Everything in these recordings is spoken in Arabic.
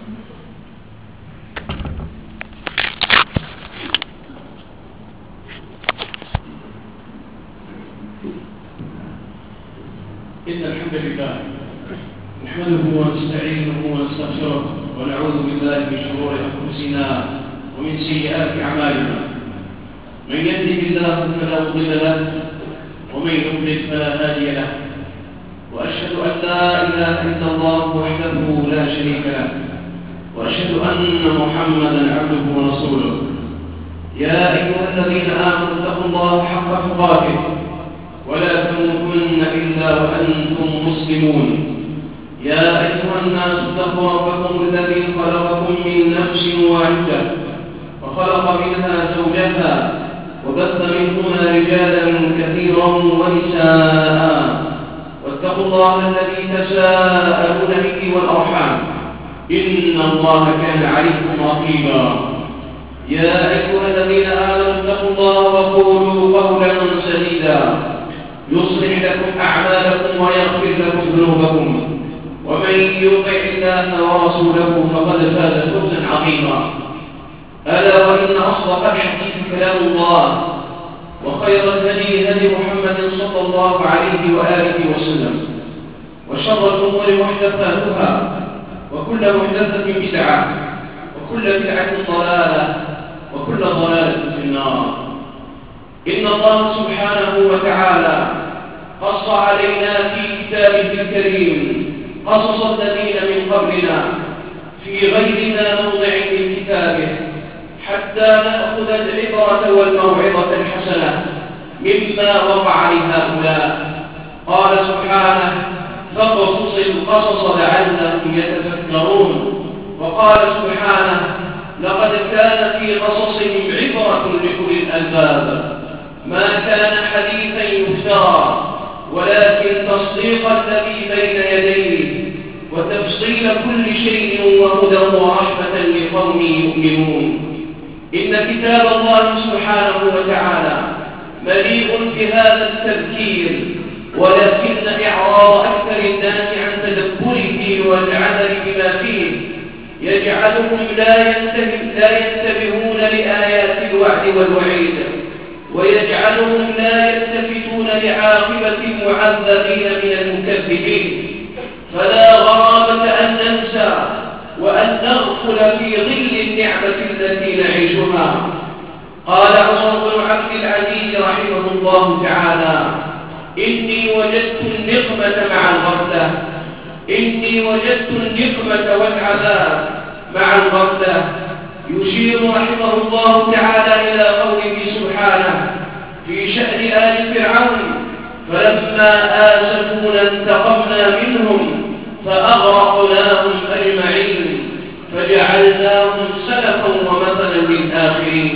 إن الحمد لله نحمده ونستعينه ونستغفره ونعوذ بالله من شرور أنفسنا ومن سيئات أعمالنا. من يهده الله فلا مضل له ومن يضلل فلا هادي له، وأشهد أن لا إله إلا الله وحده لا شريك له، وأشهد أن محمدا عبده ورسوله. يا أيها الذين آمنوا اتقوا الله حق تقاته ولا تموتن إلا وأنتم مسلمون. يا أيها الناس اتقوا ربكم الذي خلقكم من نفس واحدة وخلق منها زوجها وبث منهما رجالا كثيرا ونساء، واتقوا الله الذي تساءلون به والأرحام إن الله كان عليكم رقيبا. يا أيها الذين آمنوا اتقوا الله وقولوا قولا سديدا يصلح لكم أعمالكم ويغفر لكم ذنوبكم، ومن يطع الله ورسوله فقد فاز فوزا عظيما. ألا وإن أصدق الحديث كلام الله، وخير الهدي هدي محمد صلى الله عليه وآله وسلم، وشر الأمور محدثاتها، وكل محدثة بدعة، وكل بدعة ضلالة، وكل ضلالة في النار. إن الله سبحانه وتعالى قص علينا في كتابه الكريم قصص الذين من قبلنا في غير ما موضع من كتابه، حتى نأخذ العبرة والموعظة الحسنة مما وقع لهؤلاء. قال سبحانه: فاقصص القصص لعلهم يتفكرون. وقال سبحانه: لقد كان في قصصهم عبرة لأولي الألباب، ما كان حديثا يفترى، ولكن تصديق الذي بين يديه وتفصيل كل شيء وهدى ورحمة لقوم يؤمنون. إن كتاب الله سبحانه وتعالى مليء بهذا التذكير، ولكن إعراض أكثر الناس عن تدبره والعمل بما فيه يجعلهم لا ينتبهون لآيات الوعد والوعيد، ويجعلهم لا يلتفتون لعاقبة المعذبين من المكذبين. فلا غرابة أن ننسى وأن نغفل في ظل النعمة التي نعيشها. قال عمر بن عبد العزيز رحمه الله تعالى: إني وجدت النقمة مع الغفلة، إني وجدت النقمة والعذاب مع الغفلة. يشير رحمه الله تعالى إلى قوله سبحانه في شأن آل فرعون: فلما آسفونا انتقمنا منهم فأغرقناهم أجمعين فجعلناهم سلفا ومثلا للآخرين.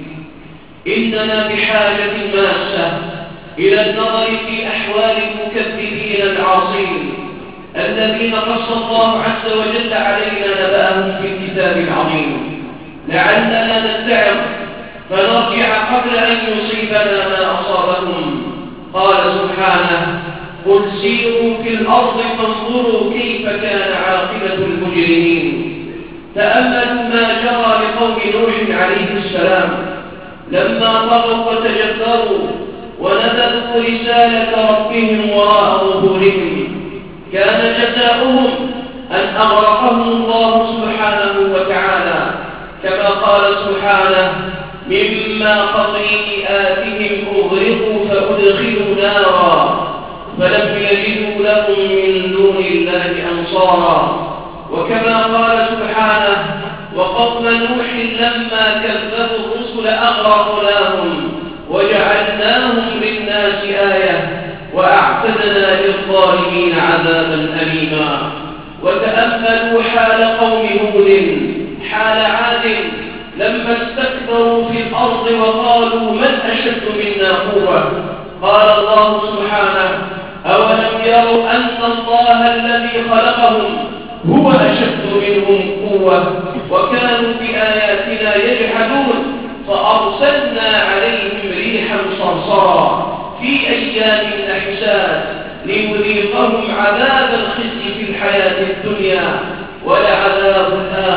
إننا بحاجة ماسة إلى النظر في أحوال المكذبين العاصين الذين قص الله عز وجل علينا نبأهم في الكتاب العظيم، لعلنا نتعظ فنرجع قبل أن يصيبنا ما أصابهم. قال سبحانه: قل سيروا في الأرض فانظروا كيف كان عاقبة المجرمين. تأملوا ما جرى لقوم نوح عليه السلام لما طغوا وتجبروا ونبذوا رسالة ربهم وراء ظهورهم. كان جزاؤهم أن أغرقهم الله سبحانه وتعالى، كما قال سبحانه: مما خطيئاتهم أغرقوا فأدخلوا نارا فلم يجدوا لهم من دون الله أنصارا. وكما قال سبحانه: وقوم نوح لما كذبوا الرسل أغرقناهم وجعلناهم للناس آية وأعتدنا للظالمين عذابا أليما. وتأملوا حال قوم هود حال عاد لما استكبروا في الأرض وقالوا: من أشد منا قوة؟ قال الله سبحانه: أولم يروا أن الله الذي خلقهم هو أشد منهم قوة وكانوا بآياتنا يجحدون فأرسلنا عليهم ريحا صرصرا في أيام نحسات لنذيقهم عذاب الخزي في الحياة الدنيا ولعذاب الآخرة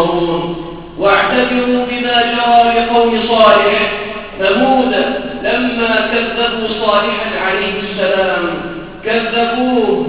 ينظرون. واعتبروا بما جرى لقوم صالح ثمود لما كذبوا صالحا عليه السلام، كذبوه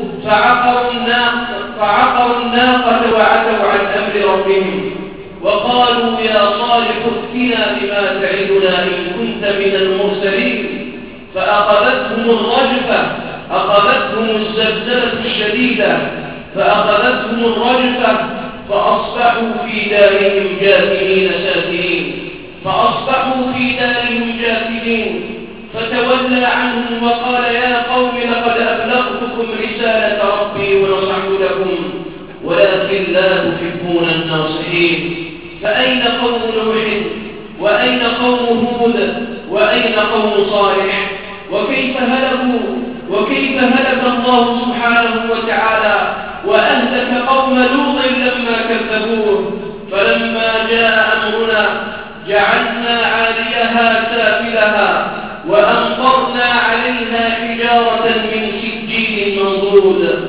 فعقروا الناقة وعتوا عن أمر ربهم، وقالوا يا صالح ائتنا بما تعدنا إن كنت من المرسلين. فأخذتهم الرجفة، أخذتهم الزلزلة الشديدة، فأخذتهم الرجفة فأصبحوا في دارهم جاثمين ساكنين، فأصبحوا في دارهم جاثمين. فتولى عنهم وقال يا قوم لقد أبلغتكم رسالة ربي ونصحت لكم ولكن لا تحبون الناصحين. فأين قوم نوح وأين قوم هود وأين قوم صالح؟ وكيف هلكوا وكيف هلك الله سبحانه وتعالى وأهلك قوم لوط لما كذبوه. فلما جاء أمرنا جعلنا عاليها سافلها وأمطرنا عليها حجارة من سجيل منضود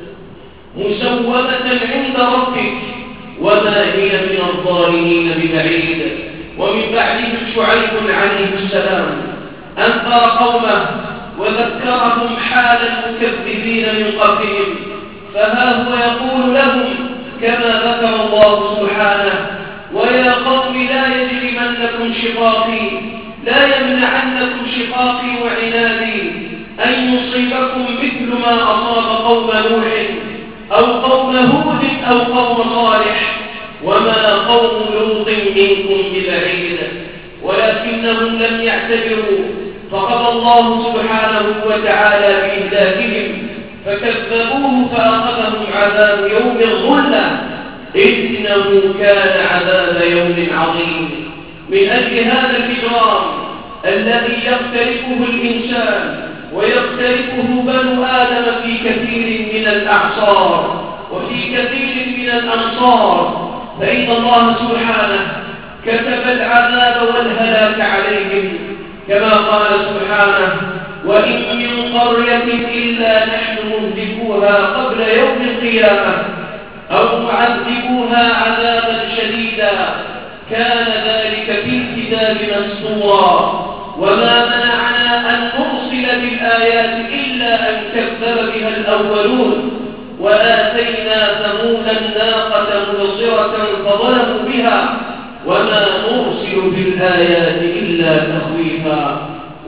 مسومة عند ربك وما هي من الظالمين ببعيد. ومن بعده شعيب عليه السلام أنذر قومه وذكرهم حال المكذبين من قبلهم، فها هو يقول لهم كما ذكر الله سبحانه ويا قوم لا يجرمنكم شقاقي، لا يمنعنكم شقاقي وعنادي أن يصيبكم مثل ما أصاب قوم نوح أو قوم هود أو قوم صالح وما قوم لوط منكم ببعيد. ولكنهم لم يعتبروا، فقضى الله سبحانه وتعالى بإهلاكهم فكذبوه فأخذهم عذاب يوم الظلة إنه كان عذاب يوم عظيم. من أجل هذا الإجرام الذي يقترفه الإنسان ويقترفه بنو آدم في كثير من الأعصار وفي كثير من الأمصار، فإن الله سبحانه كتب العذاب والهلاك عليهم كما قال سبحانه وإن من قرية إلا نحن مهلكوها قبل يوم القيامة أو معذبوها عذابا شديدا كان ذلك في الكتاب مسطورا. وما منعنا أن نرسل بالآيات إلا أن كذب بها الأولون وآتينا ثمود الناقة مبصرة فظلموا بها وما نرسل بالآيات إلا تخويفا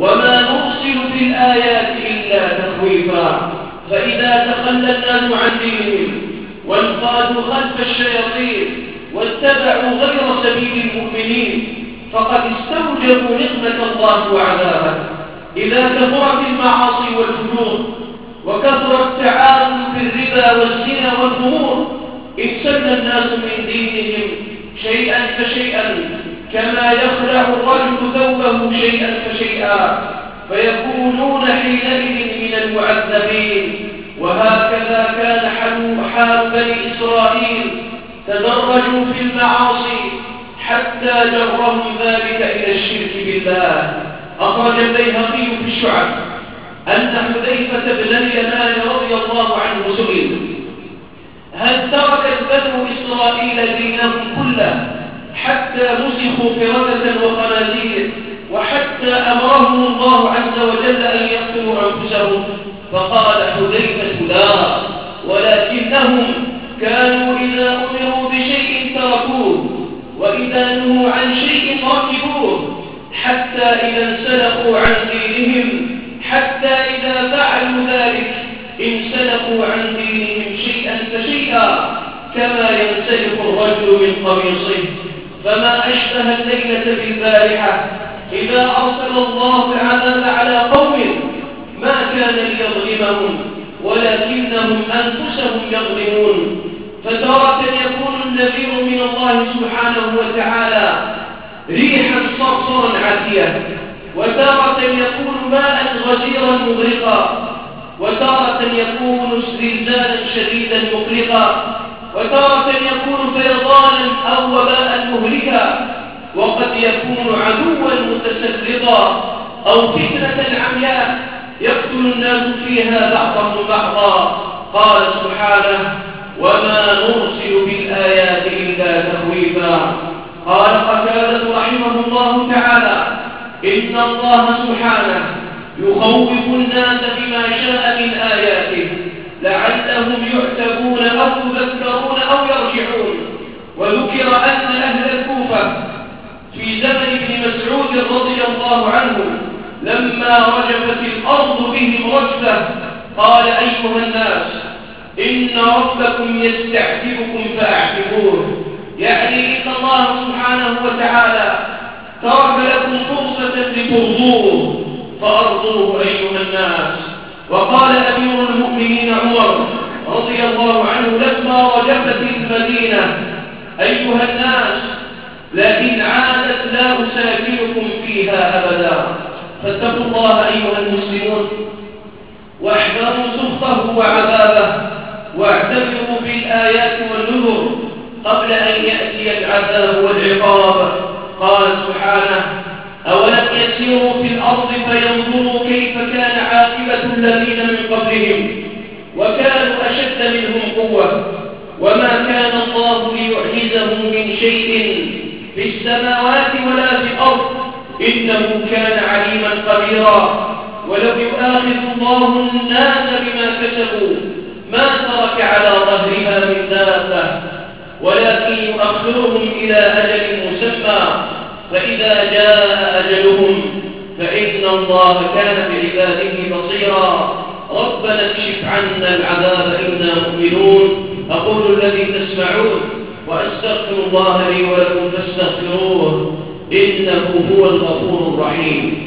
فإذا تخلى الناس عن دينهم وانقادوا خلف الشياطين واتبعوا غير سبيل المؤمنين فقد استوجبوا نقمة الله وعذابه. إذا كثرت المعاصي والفجور وكثر التعاون في الربا والزنا والخمور انسل الناس من دينهم شيئا فشيئا كما يخلع الرجل ثوبه شيئا فشيئا فيكونون حينئذ من المعذبين. وهكذا كان حال بني إسرائيل، تدرجوا في المعاصي حتى جرهم ذلك إلى الشرك بالله. أخرج البيهقي في الشعب أن حذيفة بن اليمان رضي الله عنه سئل هل تركت بنو إسرائيل دينهم كله حتى مسخوا قردة وخنازير وحتى أمرهم الله عز وجل أن يقتلوا أنفسهم؟ فقال حذيفة لا، ولكنهم كانوا إذا أمروا بشيء تركوه وإذا نهوا عن شيء ركبوه حتى إذا انسلخوا عن دينهم، حتى إذا فعلوا ذلك انسلخوا عن دينهم شيئا فشيئا كما ينسلخ الرجل من قميصه. فما أشبه الليلة بالبارحة إذا أرسل الله العذاب على قوم ما كان ليظلمهم ولكنهم أنفسهم يظلمون. فتارة يكون النذير من الله سبحانه وتعالى ريحا صرصرا عاتية، وتارة يكون ماء غزيرا مغرقا، وتارة يكون زلزالا شديدا مقلقا، وتارة يكون فيضانا أو وباء مهلكا، وقد يكون عدوا متسلطا أو فتنة عمياء يقتل الناس فيها بعضهم بعضا. قال سبحانه وما نرسل بالآيات إلا ولا تخويفا. قال قتادة رحمه الله تعالى: إن الله سبحانه يخوف الناس بما شاء من آياته لعلهم يعتبون أو يذكرون أو يرجعون. وذكر أن أهل الكوفة في زمن ابن مسعود رضي الله عنه لما رجفت الأرض بهم رجفة قال: أيها الناس، إن ربكم يستعتبكم فأعتبوه، يعني إن الله سبحانه وتعالى ترك لكم فرصة لترضوه فأرضوه أيها الناس. وقال أمير المؤمنين عمر رضي الله عنه لما رجفت المدينة: أيها الناس، لئن عادت لا أساكنكم فيها أبدا. فاتقوا الله أيها المسلمون واحذروا سخطه وعذابه، واعتبروا بالآيات والنذر قبل أن يأتي العذاب والعقاب. قال سبحانه: أولم يسيروا في الأرض فينظروا كيف كان عاقبة الذين من قبلهم وكانوا أشد منهم قوة وما كان الله ليعجزه من شيء في السماوات ولا في الأرض إنه كان عليما قديرا. ولو يؤاخذ الله الناس بما كسبوا ما ترك على ظهرها من دابة ولكن يؤخرهم إلى أجل مسمى فإذا جاء أجلهم فإن الله كان بعباده بصيرا. ربنا اكشف عنا العذاب إنا مؤمنون. أقول الذي تسمعون وأستغفر الله لي ولكم فاستغفروه إنه هو الغفور الرحيم.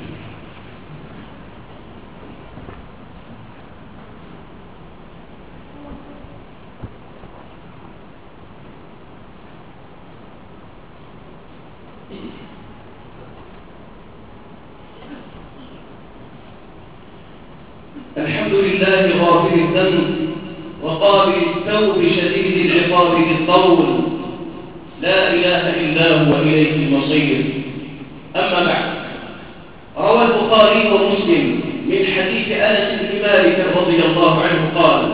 الحمد لله غافر الذنب وقابل التوب شديد العقاب بالطول، لا إله إلا هو إليه المصير. أما بعد، روى البخاري ومسلم من حديث أنس بن مالك رضي الله عنه قال: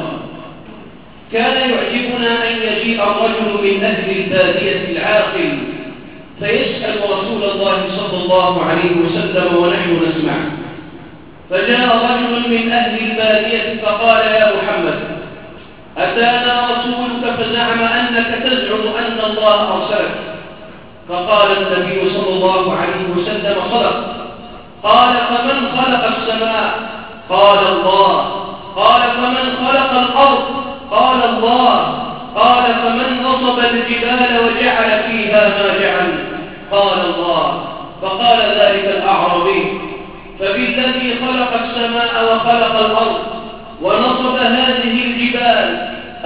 كان يعجبنا أن يجيء الرجل من أهل البادية العاقل فيسأل رسول الله صلى الله عليه وسلم ونحن نسمع. فجاء رجل من أهل البادية فقال: يا محمد، أتانا رسولك فزعم أنك تزعم أن الله أرسلك. فقال النبي صلى الله عليه وسلم: صدق. قال: فمن خلق السماء؟ قال: الله. قال: فمن خلق الأرض؟ قال: الله. قال: فمن نصب الجبال وجعل فيها ما جعل؟ قال: الله. فقال ذلك الأعرابي: فبالذي خلق السماء وخلق الأرض ونصب هذه الجبال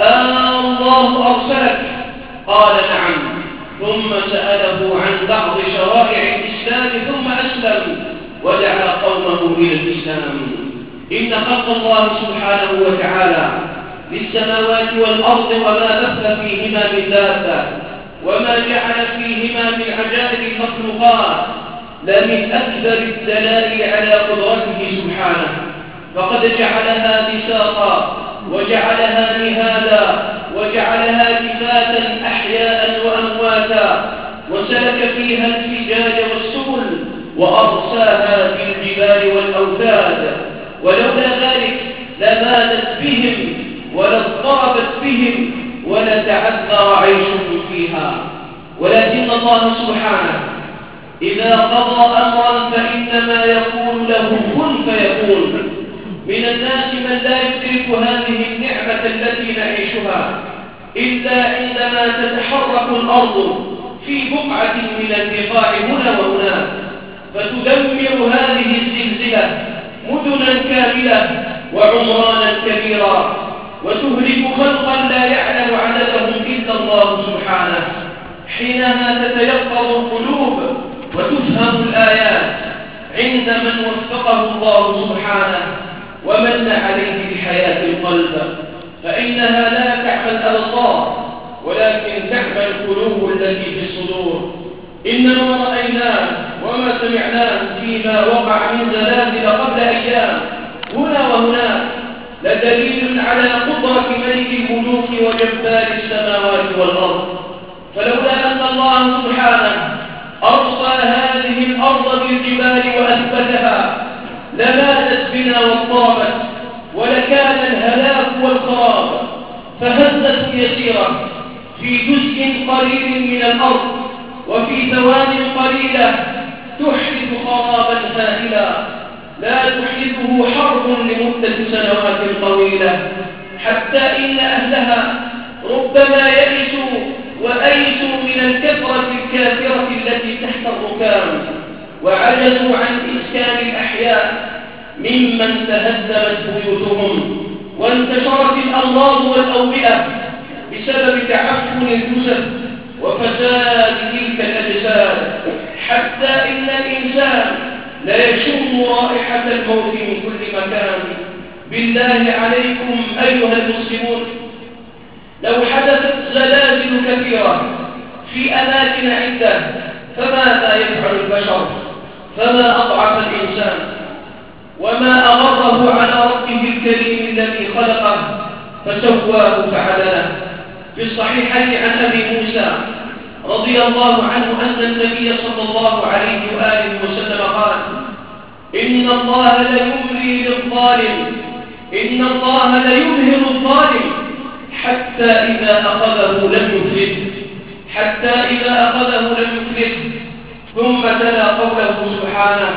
الله أرسلك؟ قال: نعم. ثم سأله عن بعض شرائع الإسلام ثم أسلم ودعا قومه إلى الإسلام. إن خلق الله سبحانه وتعالى للسماوات والأرض وما بث فيهما من دابة وما جعل فيهما من عجائب المخلوقات لمن أكبر الدلائل على قدرته سبحانه، فقد جعلها بساطا وجعلها مهادا وجعلها كفاة أحياء وأمواتا وسلك فيها الفجاج والسبل وأرساها بالجبال والأوتاد، ولولا ذلك لمادت بهم ولاضطربت بهم ولتعذر عيشهم فيها. ولكن الله سبحانه إذا قضى أمرا فإنما يقول له كن فيكون. من الناس من لا يدرك هذه النعمة التي نعيشها إلا عندما تتحرك الأرض في بقعة من البقاع هنا وهناك فتدمر هذه الزلزلة مدنا كاملة وعمرانا كبيرا وتهلك خلقا لا يعلم عددهم إلا الله سبحانه. حينها تتيقظ القلوب وتفهم الآيات عند من وفقه الله سبحانه ومن عليه بحياة القلب، فإنها لا تعمى الأبصار ولكن تعمى القلوب التي في الصدور. إنما رأيناه وما سمعناه فيما وقع من زلازل قبل أيام هنا وهناك لدليل على قدرة ملك الملوك وجبار السماوات والأرض. فلولا أن الله سبحانه أرسل هذه الأرض بالجبال وأثبتها لماتت بنا واضطربت، ولكان الهلاك والخراب. فهزة يسيرة في جزء قليل من الأرض وفي ثوان قليلة تحدث خرابا هائلا لا تحدثه حرب لمدة سنوات طويلة، حتى إن أهلها ربما يئسوا وأيسوا من الكثرة الكافرة التي تحت الركام، وعجزوا عن إسكان الأحياء ممن تهدمت بيوتهم وانتشرت الأمراض والأوبئة بسبب تعفن الجثث وفساد تلك الأجساد، حتى إن الإنسان لا يشم رائحة الموت من كل مكان. بالله عليكم أيها المسلمون، لو حدثت زلازل كثيرة في أماكن عدة فماذا يفعل البشر؟ فما أضعف الإنسان وما أغره على ربه الكريم الذي خلقه فسواه فعدله. في الصحيحين عن أبي موسى رضي الله عنه أن النبي صلى الله عليه وآله وسلم قال: إن الله ليملي للظالم، إن الله ليمهل الظالم حتى إذا أخذه لم يفلته، حتى إذا أخذه لم يفلته. ثم تلا قوله سبحانه: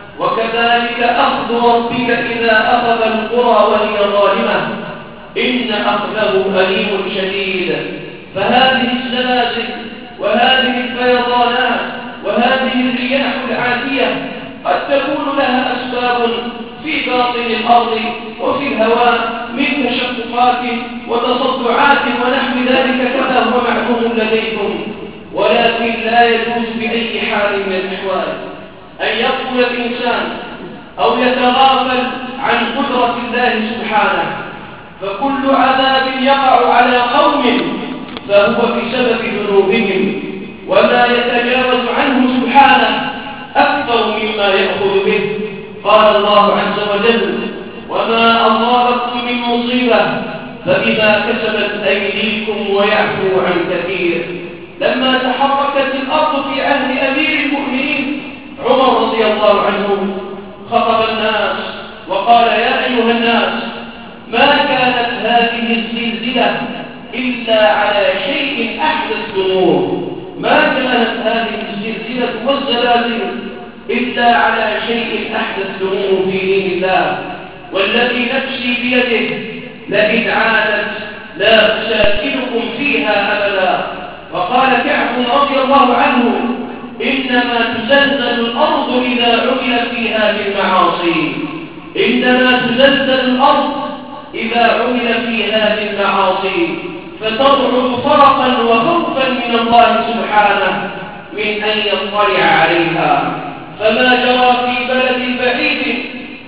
وكذلك أخذ ربك إذا أخذ القرى وهي ظالمة إن أخذه أليم شديد. فهذه الزلازل وهذه الفيضانات وهذه الرياح العاتية قد تكون لها أسباب في باطن الأرض وفي الهواء من تشققات وتصدعات ونحو ذلك كما هو معلوم لديكم، ولكن لا يجوز بأي حال من الأحوال أن يقول الإنسان أو يتغافل عن قدرة الله سبحانه، فكل عذاب يقع على قوم فهو بسبب ذنوبهم، وما يتجاوز عنه سبحانه أكثر مما يأخذ به. قال الله عز وجل: وما أصابكم من مصيبة فبما كسبت أيديكم ويعفو عن كثير. لما تحركت الأرض في عهد أمير المؤمنين عمر رضي الله عنه خطب الناس وقال: يا أيها الناس، ما كانت هذه الزلزلة إلا على شيء أحدث ذنوب، ما كانت هذه الزلزلة والزلازل إلا على شيء أحدث ذنوب في دين الله، والذي نفسي بيده لئن عادت لا أساكنكم فيها أبدا. وقال كعب رضي الله عنه: إنما تزلزل الأرض إذا عمل فيها بالمعاصي، إنما تزلزل الأرض إذا عمل فيها بالمعاصي، فتضعف فرقا وخوفا من الله سبحانه من أن يطلع عليها. فما جرى في بلد بعيد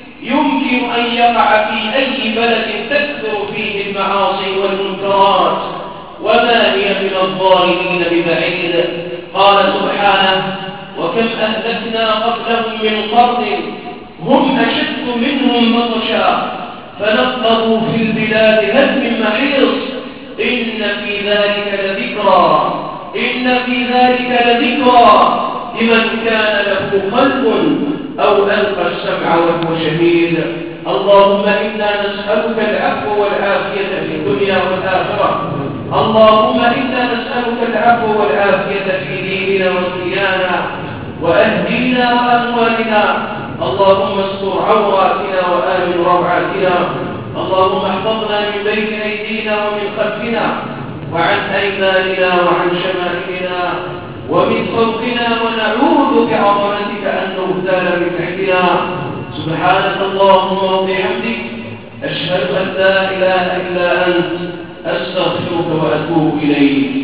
يمكن أن يقع في أي بلد تكثر فيه المعاصي والمنكرات، وما هي من الظالمين ببعيد. قال سبحانه: وكم أهلكنا قبلهم من قرن هم أشد منهم بطشا فنقبوا في البلاد هل من محيص إن في ذلك لذكرى، إن في ذلك لذكرى لمن كان له قلب أو ألقى السمع وهو شهيد. اللهم إنا نسألك العفو والعافية في الدنيا والآخرة، اللهم إنا نسألك العفو والعافية في ديننا ودنيانا وأهلنا وأموالنا. اللهم استر عوراتنا وآمن روعاتنا. اللهم احفظنا من بين أيدينا ومن خلفنا وعن أيماننا وعن شمائلنا ومن فوقنا، ونعوذ بعظمتك أن نغتال من تحتنا. سبحانك اللهم وبحمدك، أشهد أن لا إله إلا أنت، أستغفرك وأتوب إليك.